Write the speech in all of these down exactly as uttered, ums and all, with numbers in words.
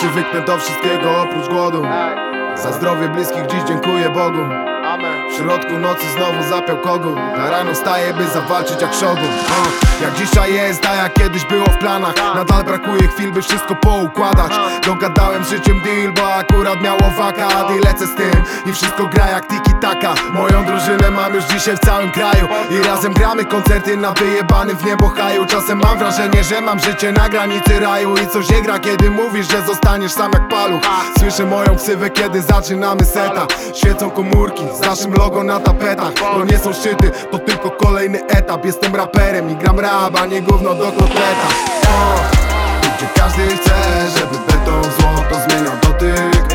przywyknę do wszystkiego oprócz głodu. Za zdrowie bliskich dziś dziękuję Bogu. W środku nocy znowu zapiał kogut. Na rano wstaję, by zawalczyć jak szogun. uh, Jak dzisiaj jest, a jak kiedyś było w planach. Nadal brakuje chwil, by wszystko poukładać. Dogadałem z życiem deal, bo akurat miało wakat. I lecę z tym i wszystko gra jak tiki-taka. Moją drużynę mam już dzisiaj w całym kraju. I razem gramy koncerty na wyjebanym w niebo haju. Czasem mam wrażenie, że mam życie na granicy raju. I coś nie gra, kiedy mówisz, że zostaniesz sam jak paluch. Słyszę moją ksywę, kiedy zaczynamy seta. Świecą komórki z naszym logo na tapetach. To nie są szczyty, to tylko kolejny etap. Jestem raperem i gram rap, a nie gówno do kotleta. O, tu gdzie każdy chce, żeby beton w złoto zmieniał dotyk.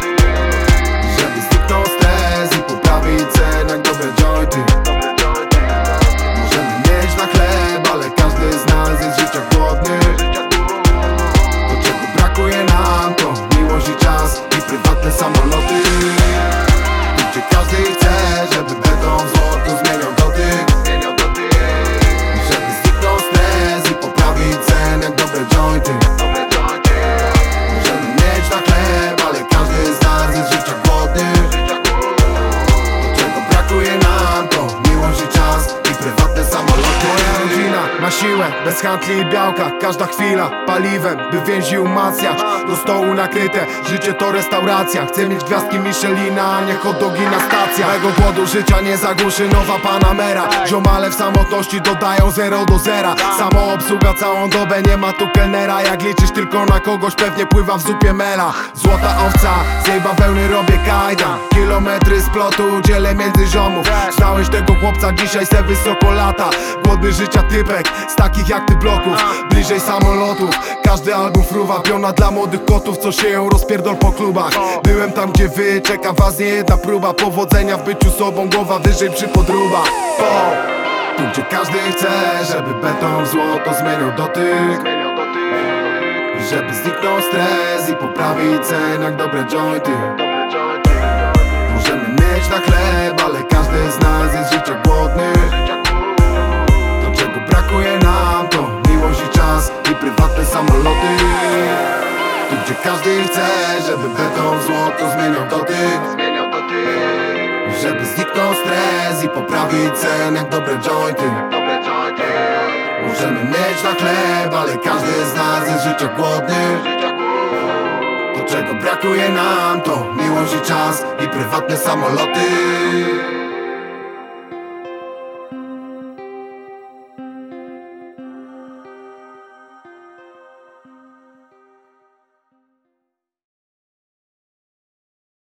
Żeby zniknął stres i poprawić cenę jak dobre jointy. Możemy mieć na chleb, ale każdy z nas jest życia głodny. Do czego brakuje nam to miłość i czas i prywatne samoloty. Gdzie każdy chce, żeby beton w złoto zmieniał dotyk. Żeby zniknął stres i poprawić cenę jak dobre jointy. Możemy mieć na chleb, ale każdy z nas jest życia głodny. Do czego brakuje nam to miłość i czas i prywatne samoloty. Moja rodzina ma siłę, bez handli i białka. Każda chwila paliwem, by więzi umacniać. Do stołu nakryte, życie to restauracja. Chcę mieć gwiazdki Michelina, a nie hot dogi na stacjach. Mego głodu życia nie zagłuszy nowa Panamera. Ziomale w samotności dodają zero do zera. Samoobsługa całą dobę, nie ma tu kelnera. Jak liczysz tylko na kogoś, pewnie pływa w zupie mela. Złota owca, z jej bawełny robię kajdan. Kilometry z plotu dzielę między ziomów. Znałeś tego chłopca, dzisiaj se wysoko lata. Głodny życia typek, z takich jak ty bloków. Bliżej samolotów, każdy album fruwa. Piona dla młodych kotów, co sieją rozpierdol po klubach. Byłem tam gdzie wy, czeka was nie jedna próba. Powodzenia w byciu sobą, głowa wyżej przy podróbach. O, tu gdzie każdy chce, żeby beton w złoto zmieniał dotyk. Żeby zniknął stres i poprawić cenę jak dobre jointy. Możemy mieć na chleb, ale każdy z nas jest życia głodny. Do czego brakuje nam to miłość i czas i prywatne samoloty. Tu gdzie każdy chce, żeby beton w złoto zmieniał dotyk. Żeby zniknął stres i poprawić cenę jak dobre jointy. Możemy mieć na chleb, ale każdy z nas jest życia głodny. Do czego brakuje nam to miłość i czas i prywatne samoloty.